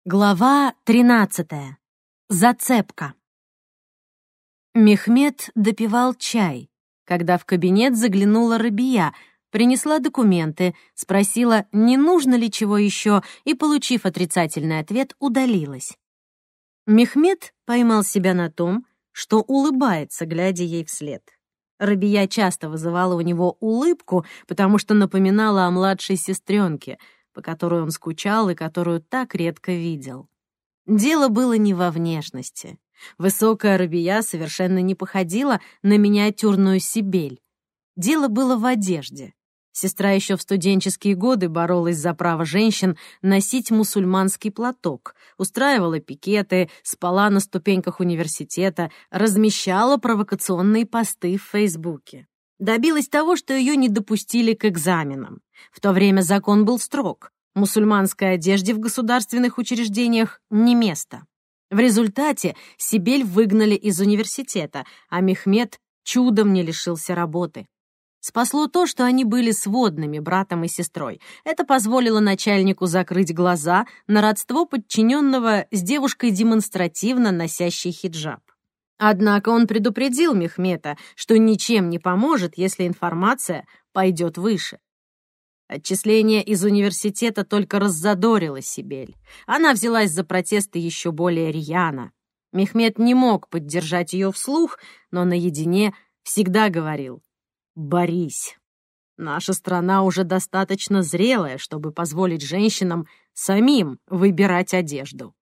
Глава 13. Зацепка. Мехмед допивал чай, когда в кабинет заглянула Рабия, принесла документы, спросила, не нужно ли чего еще, и, получив отрицательный ответ, удалилась. Мехмед поймал себя на том, что улыбается, глядя ей вслед. Рабия часто вызывала у него улыбку, потому что напоминала о младшей сестренке, по которой он скучал и которую так редко видел. Дело было не во внешности. Высокая Рабия совершенно не походила на миниатюрную Сибель. Дело было в одежде. Сестра еще в студенческие годы боролась за право женщин носить мусульманский платок, устраивала пикеты, спала на ступеньках университета, размещала провокационные посты в Фейсбуке. Добилась того, что ее не допустили к экзаменам. В то время закон был строг. Мусульманской одежде в государственных учреждениях не место. В результате Сибель выгнали из университета, а Мехмед чудом не лишился работы. Спасло то, что они были сводными братом и сестрой. Это позволило начальнику закрыть глаза на родство подчиненного с девушкой, демонстративно носящей хиджаб. Однако он предупредил Мехмета, что ничем не поможет, если информация пойдет выше. Отчисление из университета только раззадорило Сибель. Она взялась за протесты еще более рьяно. Мехмед не мог поддержать ее вслух, но наедине всегда говорил: «Борись. Наша страна уже достаточно зрелая, чтобы позволить женщинам самим выбирать одежду».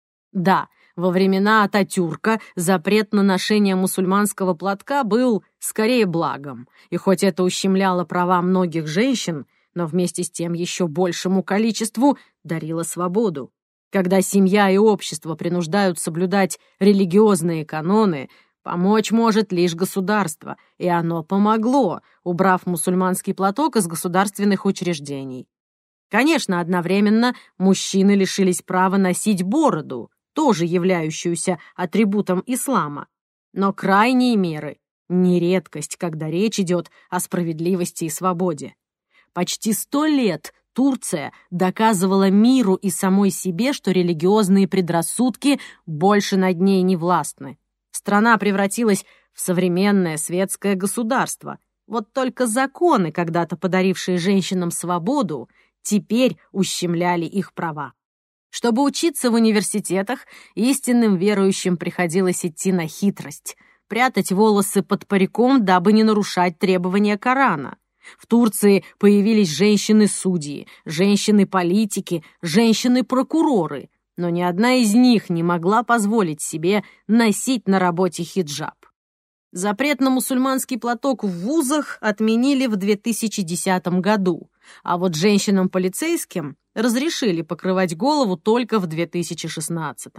Да, во времена Ататюрка запрет на ношение мусульманского платка был скорее благом, и хоть это ущемляло права многих женщин, но вместе с тем еще большему количеству дарило свободу. Когда семья и общество принуждают соблюдать религиозные каноны, помочь может лишь государство, и оно помогло, убрав мусульманский платок из государственных учреждений. Конечно, одновременно мужчины лишились права носить бороду, тоже являющуюся атрибутом ислама. Но крайние меры — не редкость, когда речь идет о справедливости и свободе. Почти 100 лет Турция доказывала миру и самой себе, что религиозные предрассудки больше над ней не властны. Страна превратилась в современное светское государство. Вот только законы, когда-то подарившие женщинам свободу, теперь ущемляли их права. Чтобы учиться в университетах, истинным верующим приходилось идти на хитрость, прятать волосы под париком, дабы не нарушать требования Корана. В Турции появились женщины-судьи, женщины-политики, женщины-прокуроры, но ни одна из них не могла позволить себе носить на работе хиджаб. Запрет на мусульманский платок в вузах отменили в 2010 году, а вот женщинам-полицейским разрешили покрывать голову только в 2016.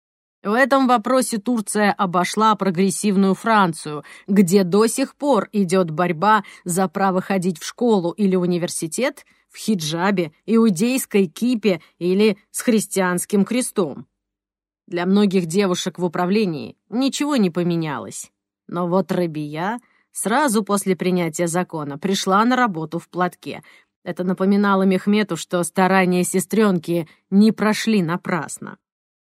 В этом вопросе Турция обошла прогрессивную Францию, где до сих пор идет борьба за право ходить в школу или университет в хиджабе, иудейской кипе или с христианским крестом. Для многих девушек в управлении ничего не поменялось. Но вот Рабия сразу после принятия закона пришла на работу в платке. Это напоминало Мехмету, что старания сестренки не прошли напрасно.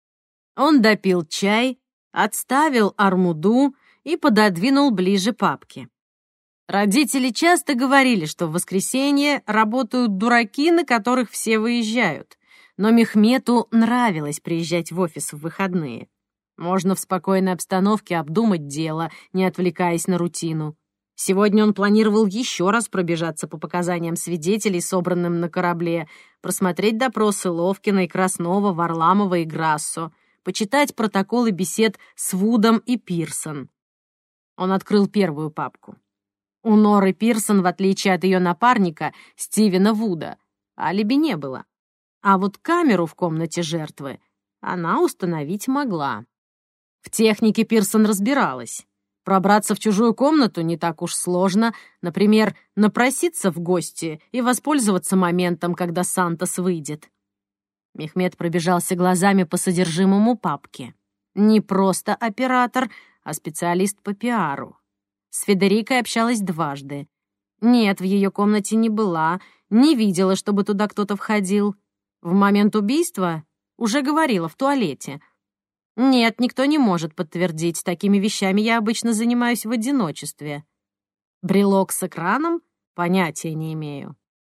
Он допил чай, отставил армуду и пододвинул ближе папки. Родители часто говорили, что в воскресенье работают дураки, на которых все выезжают. Но Мехмету нравилось приезжать в офис в выходные. Можно в спокойной обстановке обдумать дело, не отвлекаясь на рутину. Сегодня он планировал еще раз пробежаться по показаниям свидетелей, собранным на корабле, просмотреть допросы Ловкина и Краснова, Варламова и Грассо, почитать протоколы бесед с Вудом и Пирсон. Он открыл первую папку. У Норы Пирсон, в отличие от ее напарника, Стивена Вуда, алиби не было. А вот камеру в комнате жертвы она установить могла. В технике Пирсон разбиралась. Пробраться в чужую комнату не так уж сложно, например, напроситься в гости и воспользоваться моментом, когда Сантос выйдет. Мехмед пробежался глазами по содержимому папки. Не просто оператор, а специалист по пиару. С Федерикой общалась дважды. Нет, в ее комнате не была, не видела, чтобы туда кто-то входил. В момент убийства Уже говорила, в туалете. Нет, никто не может подтвердить. Такими вещами я обычно занимаюсь в одиночестве. Брелок с экраном? Понятия не имею.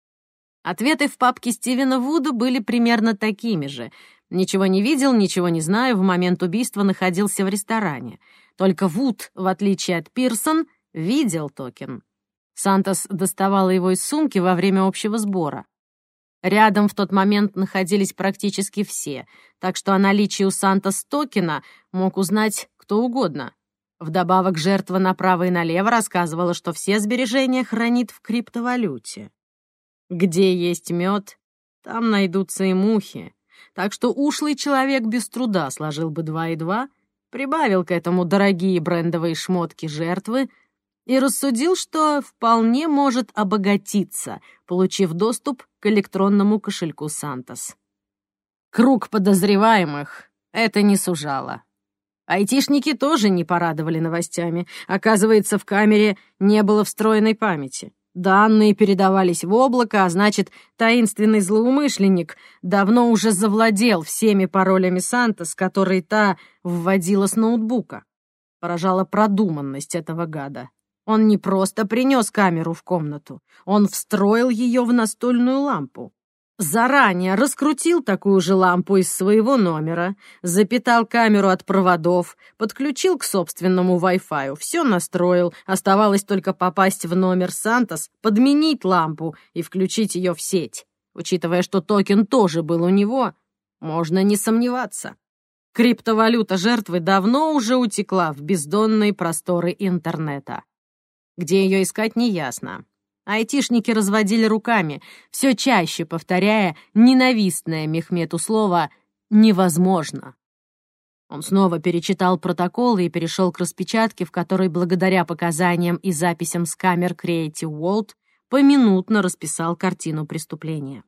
Ответы в папке Стивена Вуда были примерно такими же. Ничего не видел, ничего не знаю, в момент убийства находился в ресторане. Только Вуд, в отличие от Пирсон, видел токен. Сантос доставала его из сумки во время общего сбора. Рядом в тот момент находились практически все, так что о наличии у Сантос токена мог узнать кто угодно. Вдобавок, жертва направо и налево рассказывала, что все сбережения хранит в криптовалюте. Где есть мед, там найдутся и мухи. Так что ушлый человек без труда сложил бы 2 и 2, прибавил к этому дорогие брендовые шмотки жертвы и рассудил, что вполне может обогатиться, получив доступ к электронному кошельку Сантос. Круг подозреваемых это не сужало. Айтишники тоже не порадовали новостями. Оказывается, в камере не было встроенной памяти. Данные передавались в облако, а значит, таинственный злоумышленник давно уже завладел всеми паролями Сантос, которые та вводила с ноутбука. Поражала продуманность этого гада. Он не просто принес камеру в комнату, он встроил ее в настольную лампу. Заранее раскрутил такую же лампу из своего номера, запитал камеру от проводов, подключил к собственному Wi-Fi, все настроил, оставалось только попасть в номер Сантос, подменить лампу и включить ее в сеть. Учитывая, что токен тоже был у него, можно не сомневаться. Криптовалюта жертвы давно уже утекла в бездонные просторы интернета. Где ее искать, неясно. Айтишники разводили руками, все чаще повторяя ненавистное Мехмету слово «невозможно». Он снова перечитал протоколы и перешел к распечатке, в которой, благодаря показаниям и записям с камер Creative World, поминутно расписал картину преступления.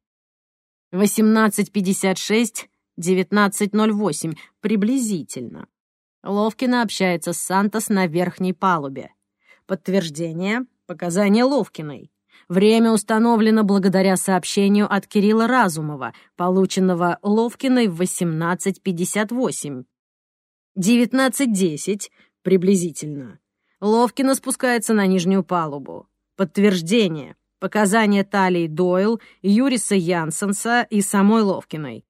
18:56, 19:08, приблизительно. Ловкина общается с Сантос на верхней палубе. Подтверждение. Показания Ловкиной. Время установлено благодаря сообщению от Кирилла Разумова, полученного Ловкиной в 18:58. 19:10, приблизительно. Ловкина спускается на нижнюю палубу. Подтверждение. Показания Талии Дойл, Юриса Янсенса и самой Ловкиной.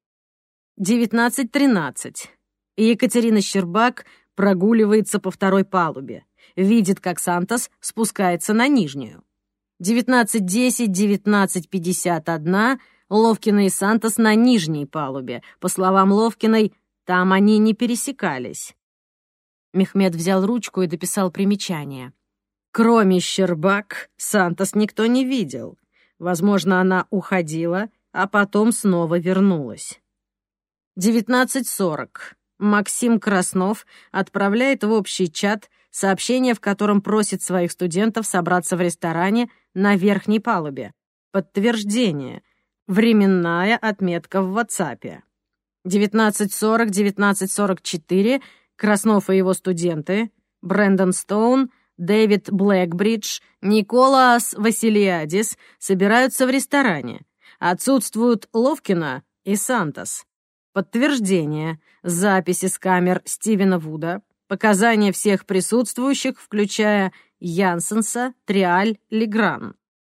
19:13. Екатерина Щербак прогуливается по второй палубе. Видит, как Сантос спускается на нижнюю. 19:10, 19:51, Ловкина и Сантос на нижней палубе. По словам Ловкиной, там они не пересекались. Мехмет взял ручку и дописал примечание. Кроме Щербак, Сантос никто не видел. Возможно, она уходила, а потом снова вернулась. 19:40. Максим Краснов отправляет в общий чат сообщение, в котором просит своих студентов собраться в ресторане на верхней палубе. Подтверждение. Временная отметка в WhatsApp. 19:40, 19:44. Краснов и его студенты Брэндон Стоун, Дэвид Блэкбридж, Николас Василиадис собираются в ресторане. Отсутствуют Ловкина и Сантос. Подтверждение. Записи с камер Стивена Вуда. Показания всех присутствующих, включая Янсенса, Триаль, Легран.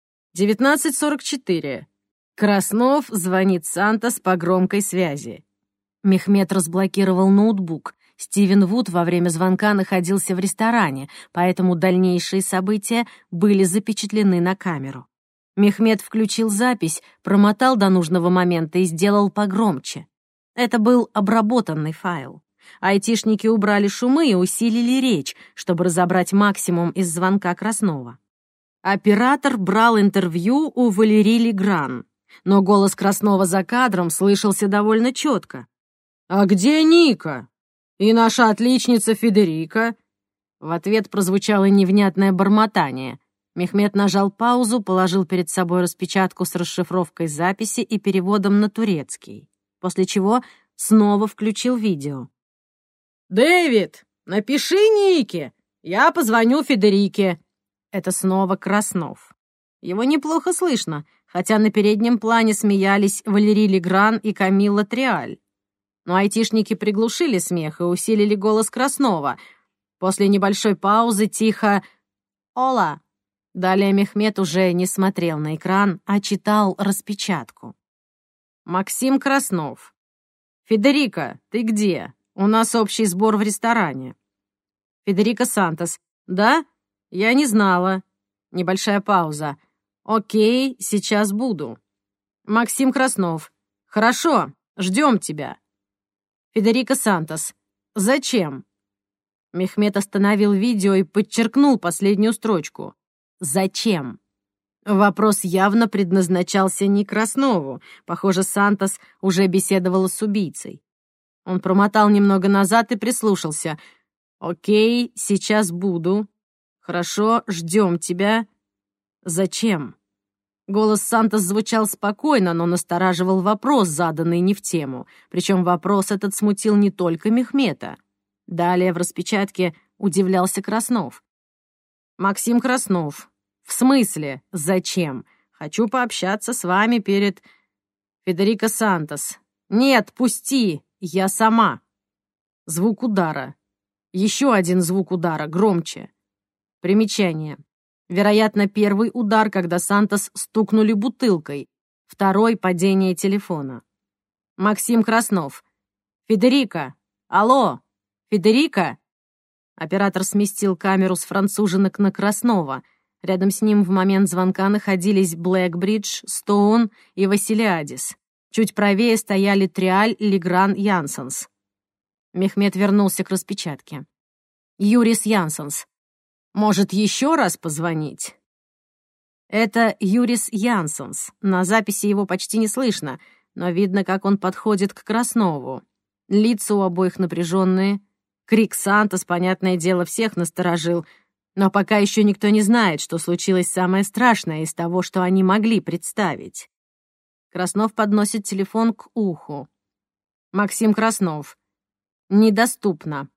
19:44. Краснов звонит Сантос по громкой связи. Мехмет разблокировал ноутбук. Стивен Вуд во время звонка находился в ресторане, поэтому дальнейшие события были запечатлены на камеру. Мехмет включил запись, промотал до нужного момента и сделал погромче. Это был обработанный файл. Айтишники убрали шумы и усилили речь, чтобы разобрать максимум из звонка Краснова. Оператор брал интервью у Валерии Легран, но голос Краснова за кадром слышался довольно четко. «А где Ника? И наша отличница Федерика?» В ответ прозвучало невнятное бормотание. Мехмет нажал паузу, положил перед собой распечатку с расшифровкой записи и переводом на турецкий, после чего снова включил видео. «Дэвид, напиши Нике, я позвоню Федерике». Это снова Краснов. Его неплохо слышно, хотя на переднем плане смеялись Валерий Легран и Камилла Триаль. но айтишники приглушили смех и усилили голос Краснова. После небольшой паузы тихо «Ола». Далее Мехмед уже не смотрел на экран, а читал распечатку. Максим Краснов. «Федерико, ты где? У нас общий сбор в ресторане». Федерико Сантос. «Да? Я не знала». Небольшая пауза. «Окей, сейчас буду». Максим Краснов. «Хорошо, ждем тебя». Федерико Сантос. «Зачем?» Мехмед остановил видео и подчеркнул последнюю строчку. «Зачем?» Вопрос явно предназначался не Краснову. Похоже, Сантос уже беседовал с убийцей. Он промотал немного назад и прислушался. «Окей, сейчас буду. Хорошо, ждем тебя. Зачем?» Голос Сантос звучал спокойно, но настораживал вопрос, заданный не в тему. Причем вопрос этот смутил не только Мехмета. Далее в распечатке удивлялся Краснов. «Максим Краснов. В смысле? Зачем? Хочу пообщаться с вами перед...» Федерико Сантос. «Нет, пусти, я сама». Звук удара. Еще один звук удара, громче. Примечание. Вероятно, первый удар, когда Сантос стукнули бутылкой. Второй — падение телефона. Максим Краснов. «Федерико! Алло! Федерико!» Оператор сместил камеру с француженок на Краснова. Рядом с ним в момент звонка находились Блэкбридж, Стоун и Василиадис. Чуть правее стояли Триаль, Легран, Янсенс. Мехмед вернулся к распечатке. Юрис Янсенс. «Может, еще раз позвонить?» Это Юрис Янсенс. На записи его почти не слышно, но видно, как он подходит к Краснову. Лица у обоих напряженные. Крик Сантос, понятное дело, всех насторожил. Но пока еще никто не знает, что случилось самое страшное из того, что они могли представить. Краснов подносит телефон к уху. Максим Краснов. «Недоступно».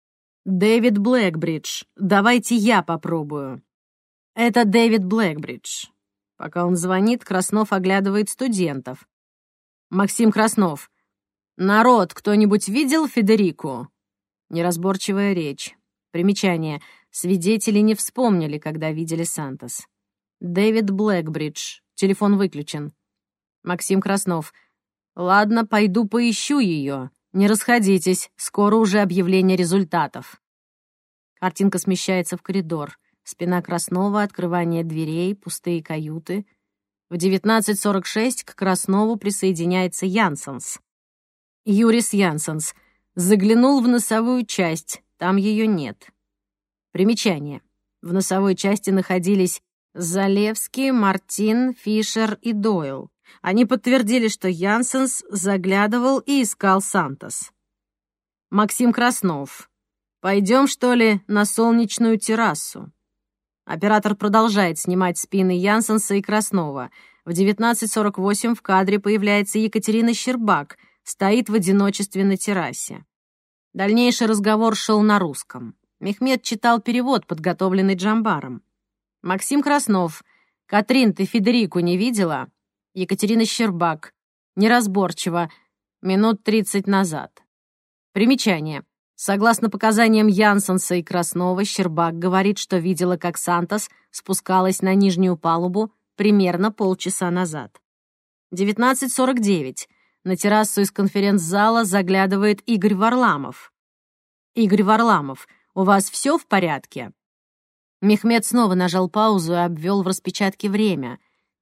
«Дэвид Блэкбридж. Давайте я попробую». Это Дэвид Блэкбридж. Пока он звонит, Краснов оглядывает студентов. Максим Краснов. «Народ, кто-нибудь видел Федерику?» Неразборчивая речь. Примечание. Свидетели не вспомнили, когда видели Сантос. Дэвид Блэкбридж. Телефон выключен. Максим Краснов. «Ладно, пойду поищу ее. Не расходитесь, скоро уже объявление результатов». Картинка смещается в коридор. Спина Краснова, открывание дверей, пустые каюты. В 19:46 к Краснову присоединяется Янсенс. Юрис Янсенс. Заглянул в носовую часть, там ее нет. Примечание. В носовой части находились Залевский, Мартин, Фишер и Дойл. Они подтвердили, что Янсенс заглядывал и искал Сантос. Максим Краснов. «Пойдем, что ли, на солнечную террасу?» Оператор продолжает снимать спины Янсенса и Краснова. В 19:48 в кадре появляется Екатерина Щербак, стоит в одиночестве на террасе. Дальнейший разговор шел на русском. Мехмед читал перевод, подготовленный Джамбаром. Максим Краснов. «Катрин, ты Федерику не видела?» Екатерина Щербак. Неразборчиво. Минут 30 назад. Примечание. Согласно показаниям Янсенса и Краснова, Щербак говорит, что видела, как Сантос спускалась на нижнюю палубу примерно полчаса назад. 19:49. На террасу из конференц-зала заглядывает Игорь Варламов. Игорь Варламов. «У вас все в порядке?» Мехмед снова нажал паузу и обвел в распечатке время.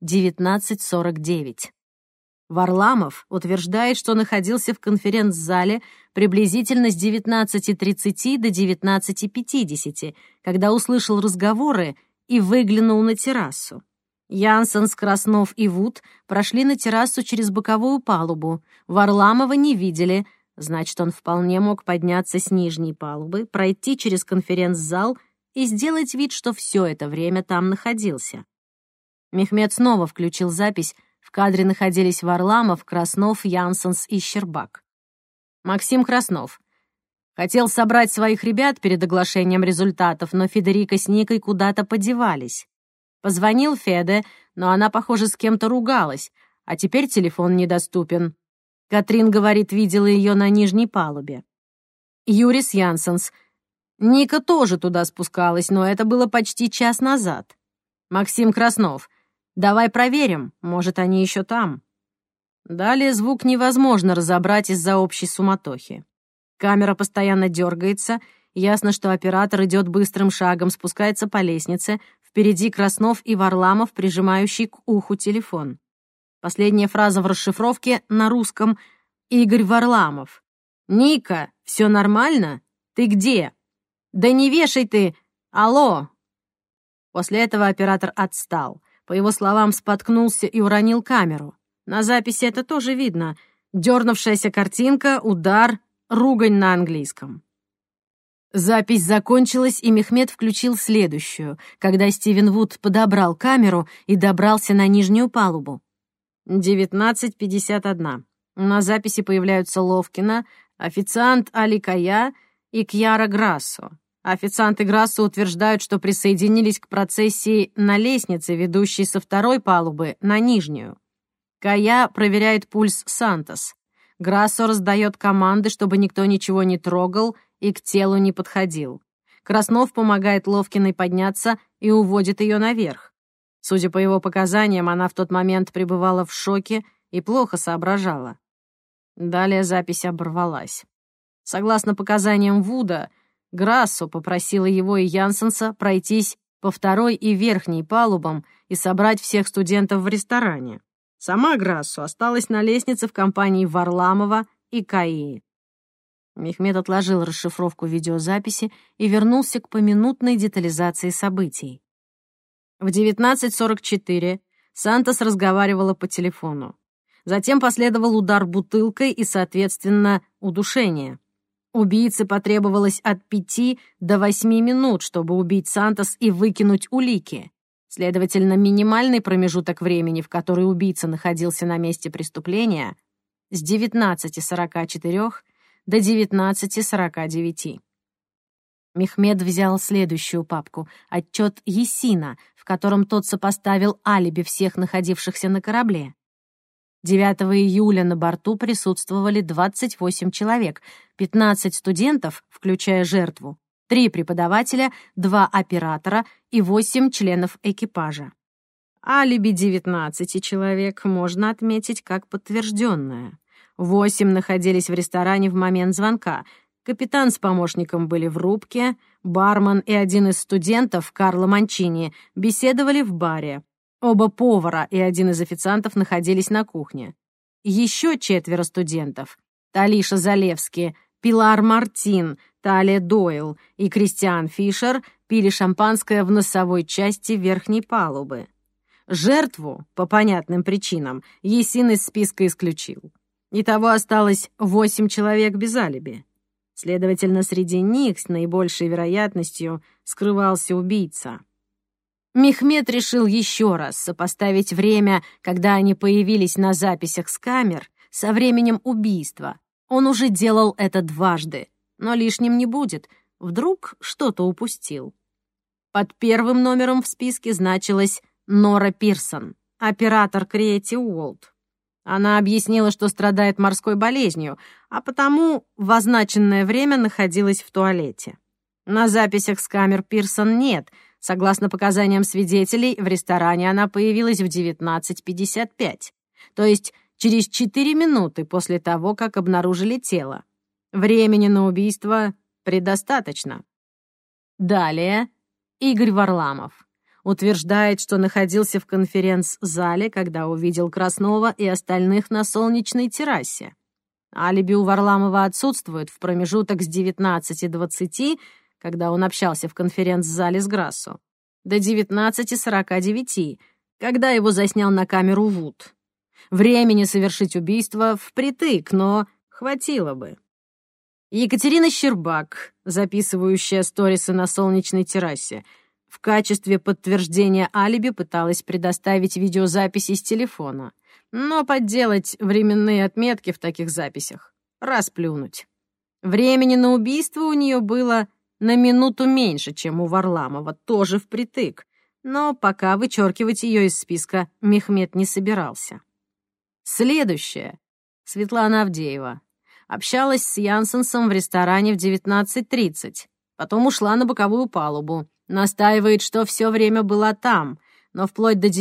19:49. Варламов утверждает, что находился в конференц-зале приблизительно с 19:30 до 19:50, когда услышал разговоры и выглянул на террасу. Янсенс, Краснов и Вуд прошли на террасу через боковую палубу. Варламова не видели, значит, он вполне мог подняться с нижней палубы, пройти через конференц-зал и сделать вид, что все это время там находился. Мехмед снова включил запись. В кадре находились Варламов, Краснов, Янсенс и Щербак. Максим Краснов. «Хотел собрать своих ребят перед оглашением результатов, но Федерико с Никой куда-то подевались. Позвонил Феде, но она, похоже, с кем-то ругалась, а теперь телефон недоступен. Катрин говорит, видела ее на нижней палубе. Юрис Янсенс. Ника тоже туда спускалась, но это было почти час назад. Максим Краснов. Давай проверим, может, они еще там. Далее звук невозможно разобрать из-за общей суматохи. Камера постоянно дергается, ясно, что оператор идет быстрым шагом, спускается по лестнице, впереди Краснов и Варламов, прижимающий к уху телефон. Последняя фраза в расшифровке на русском «Игорь Варламов». «Ника, все нормально? Ты где?» «Да не вешай ты! Алло!» После этого оператор отстал. По его словам, споткнулся и уронил камеру. На записи это тоже видно. Дернувшаяся картинка, удар, ругань на английском. Запись закончилась, и Мехмед включил следующую, когда Стивен Вуд подобрал камеру и добрался на нижнюю палубу. 19:51. На записи появляются Ловкина, официант Али Кая и Кьяра Грассо. Официант и Грассо утверждают, что присоединились к процессии на лестнице, ведущей со второй палубы на нижнюю. Кая проверяет пульс Сантос. Грассо раздает команды, чтобы никто ничего не трогал и к телу не подходил. Краснов помогает Ловкиной подняться и уводит ее наверх. Судя по его показаниям, она в тот момент пребывала в шоке и плохо соображала. Далее запись оборвалась. Согласно показаниям Вуда, Грассо попросила его и Янсенса пройтись по второй и верхней палубам и собрать всех студентов в ресторане. Сама Грассо осталась на лестнице в компании Варламова и Каи. Мехмед отложил расшифровку видеозаписи и вернулся к поминутной детализации событий. В 19:44 Сантос разговаривала по телефону. Затем последовал удар бутылкой и, соответственно, удушение. Убийце потребовалось от 5 до 8 минут, чтобы убить Сантос и выкинуть улики. Следовательно, минимальный промежуток времени, в который убийца находился на месте преступления, с 19:44 до 19:49. Мехмед взял следующую папку — отчет Есина, в котором тот сопоставил алиби всех находившихся на корабле. 9 июля на борту присутствовали 28 человек, 15 студентов, включая жертву, 3 преподавателя, 2 оператора и 8 членов экипажа. Алиби 19 человек можно отметить как подтвержденное. 8 находились в ресторане в момент звонка. Капитан с помощником были в рубке, бармен и один из студентов, Карло Манчини, беседовали в баре. Оба повара и один из официантов находились на кухне. Еще 4 студентов — Талиша Залевски, Пилар Мартин, Талия Дойл и Кристиан Фишер — пили шампанское в носовой части верхней палубы. Жертву, по понятным причинам, Есин из списка исключил. Итого осталось 8 человек без алиби. Следовательно, среди них с наибольшей вероятностью скрывался убийца. Мехмед решил еще раз сопоставить время, когда они появились на записях с камер, со временем убийства. Он уже делал это дважды, но лишним не будет. Вдруг что-то упустил. Под первым номером в списке значилась Нора Пирсон, оператор Creative World. Она объяснила, что страдает морской болезнью, а потому в означенное время находилась в туалете. На записях с камер Пирсон нет. Согласно показаниям свидетелей, в ресторане она появилась в 19:55, то есть через 4 минуты после того, как обнаружили тело. Времени на убийство предостаточно. Далее Игорь Варламов утверждает, что находился в конференц-зале, когда увидел Краснова и остальных на солнечной террасе. Алиби у Варламова отсутствует в промежуток с 19:20, когда он общался в конференц-зале с Грассо, до 19:49, когда его заснял на камеру Вуд. Времени совершить убийство впритык, но хватило бы. Екатерина Щербак, записывающая сторисы на солнечной террасе, в качестве подтверждения алиби пыталась предоставить видеозаписи с телефона, но подделать временные отметки в таких записях — расплюнуть. Времени на убийство у нее было на минуту меньше, чем у Варламова, тоже впритык, но пока вычеркивать ее из списка Мехмед не собирался. Следующее. Светлана Авдеева. Общалась с Янсенсом в ресторане в 19:30. Потом ушла на боковую палубу. Настаивает, что все время была там, но вплоть до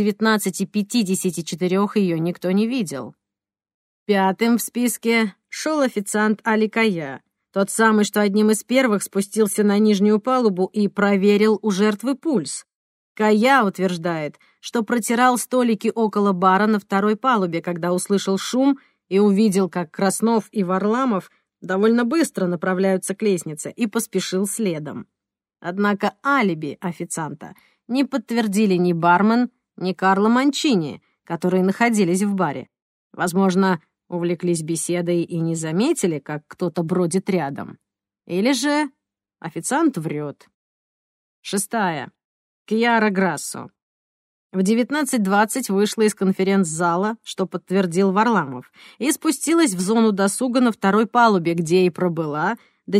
19:54 ее никто не видел. Пятым в списке шел официант Али Кая, тот самый, что одним из первых спустился на нижнюю палубу и проверил у жертвы пульс. Кая утверждает, что протирал столики около бара на второй палубе, когда услышал шум и увидел, как Краснов и Варламов довольно быстро направляются к лестнице, и поспешил следом. Однако алиби официанта не подтвердили ни бармен, ни Карло Манчини, которые находились в баре. Возможно, увлеклись беседой и не заметили, как кто-то бродит рядом. Или же официант врет. 6. Кьяра Грассо. В 19:20 вышла из конференц-зала, что подтвердил Варламов, и спустилась в зону досуга на второй палубе, где и пробыла до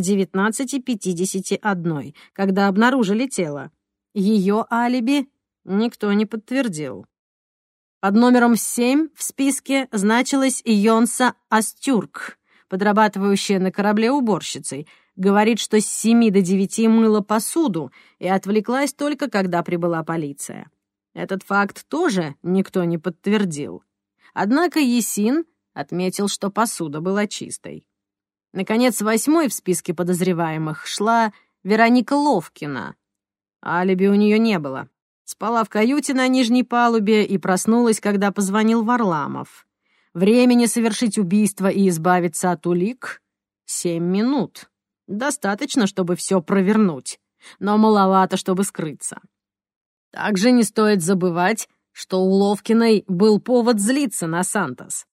19:51, когда обнаружили тело. Ее алиби никто не подтвердил. Под номером 7 в списке значилась Йонса Астюрк, подрабатывающая на корабле уборщицей. Говорит, что с 7 до 9 мыла посуду и отвлеклась только когда прибыла полиция. Этот факт тоже никто не подтвердил. Однако Есин отметил, что посуда была чистой. Наконец, 8 в списке подозреваемых шла Вероника Ловкина. Алиби у нее не было. Спала в каюте на нижней палубе и проснулась, когда позвонил Варламов. Времени совершить убийство и избавиться от улик — 7 минут. Достаточно, чтобы все провернуть, но маловато, чтобы скрыться. Также не стоит забывать, что у Ловкиной был повод злиться на Сантос.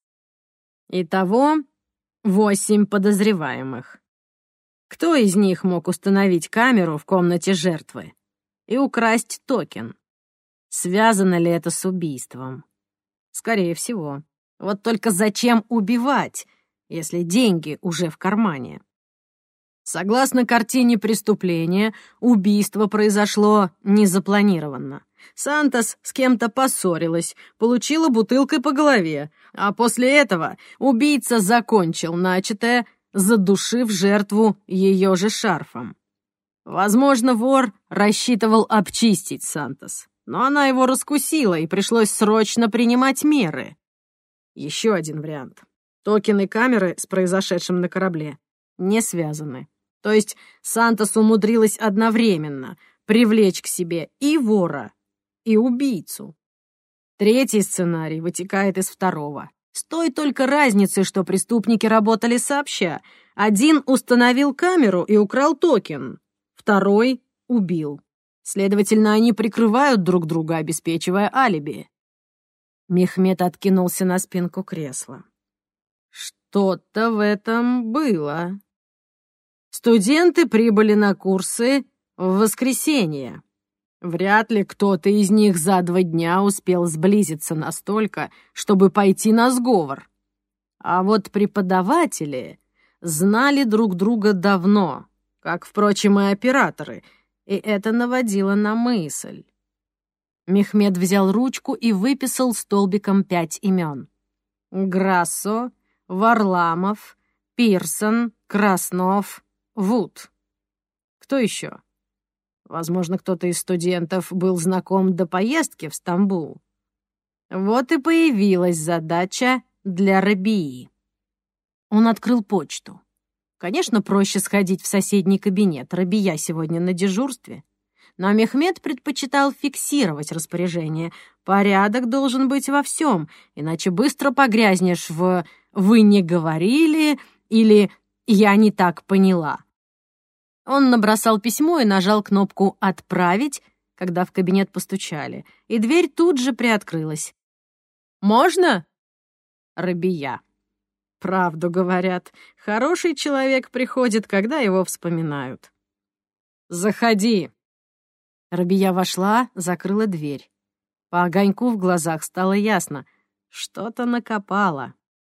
Итого 8 подозреваемых. Кто из них мог установить камеру в комнате жертвы и украсть токен? Связано ли это с убийством? Скорее всего. Вот только зачем убивать, если деньги уже в кармане? Согласно картине преступления, убийство произошло незапланированно. Сантос с кем-то поссорилась, получила бутылкой по голове, а после этого убийца закончил начатое, задушив жертву ее же шарфом. Возможно, вор рассчитывал обчистить Сантос, но она его раскусила, и пришлось срочно принимать меры. Еще один вариант. Токены камеры с произошедшим на корабле не связаны. То есть Сантос умудрилась одновременно привлечь к себе и вора, и убийцу. Третий сценарий вытекает из второго. С той только разницей, что преступники работали сообща. Один установил камеру и украл токен, второй убил. Следовательно, они прикрывают друг друга, обеспечивая алиби. Мехмед откинулся на спинку кресла. Что-то в этом было. Студенты прибыли на курсы в воскресенье. Вряд ли кто-то из них за 2 дня успел сблизиться настолько, чтобы пойти на сговор. А вот преподаватели знали друг друга давно, как, впрочем, и операторы, и это наводило на мысль. Мехмед взял ручку и выписал столбиком 5 имен. Грассо, Варламов, Пирсон, Краснов, Вуд. Кто еще? Возможно, кто-то из студентов был знаком до поездки в Стамбул. Вот и появилась задача для Рабии. Он открыл почту. Конечно, проще сходить в соседний кабинет. Рабия сегодня на дежурстве. Но Мехмед предпочитал фиксировать распоряжение. Порядок должен быть во всем, иначе быстро погрязнешь в «вы не говорили» или «я не так поняла». Он набросал письмо и нажал кнопку «Отправить», когда в кабинет постучали, и дверь тут же приоткрылась. «Можно?» Рабия. Правду говорят, хороший человек приходит, когда его вспоминают. «Заходи». Рабия вошла, закрыла дверь. По огоньку в глазах стало ясно, что-то накопало.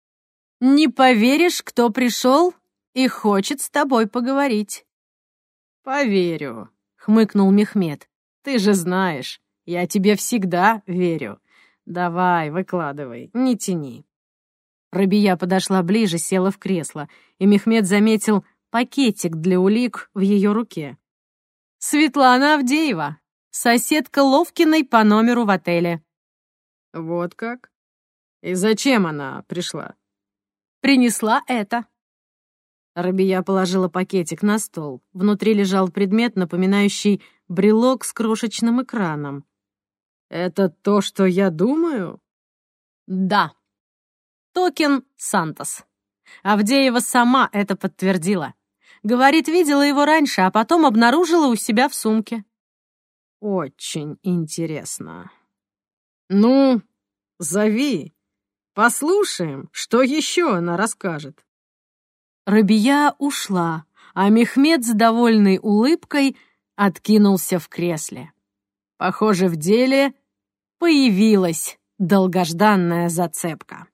«Не поверишь, кто пришел и хочет с тобой поговорить». «Поверю», — хмыкнул Мехмед. «Ты же знаешь, я тебе всегда верю. Давай, выкладывай, не тяни». Рабия подошла ближе, села в кресло, и Мехмед заметил пакетик для улик в ее руке. «Светлана Авдеева, соседка Ловкиной по номеру в отеле». «Вот как? И зачем она пришла?» «Принесла это». Рабия положила пакетик на стол. Внутри лежал предмет, напоминающий брелок с крошечным экраном. «Это то, что я думаю?» «Да. Токен Сантос. Авдеева сама это подтвердила. Говорит, видела его раньше, а потом обнаружила у себя в сумке». «Очень интересно. Ну, зови. Послушаем, что еще она расскажет». Рабия ушла, а Мехмед с довольной улыбкой откинулся в кресле. Похоже, в деле появилась долгожданная зацепка.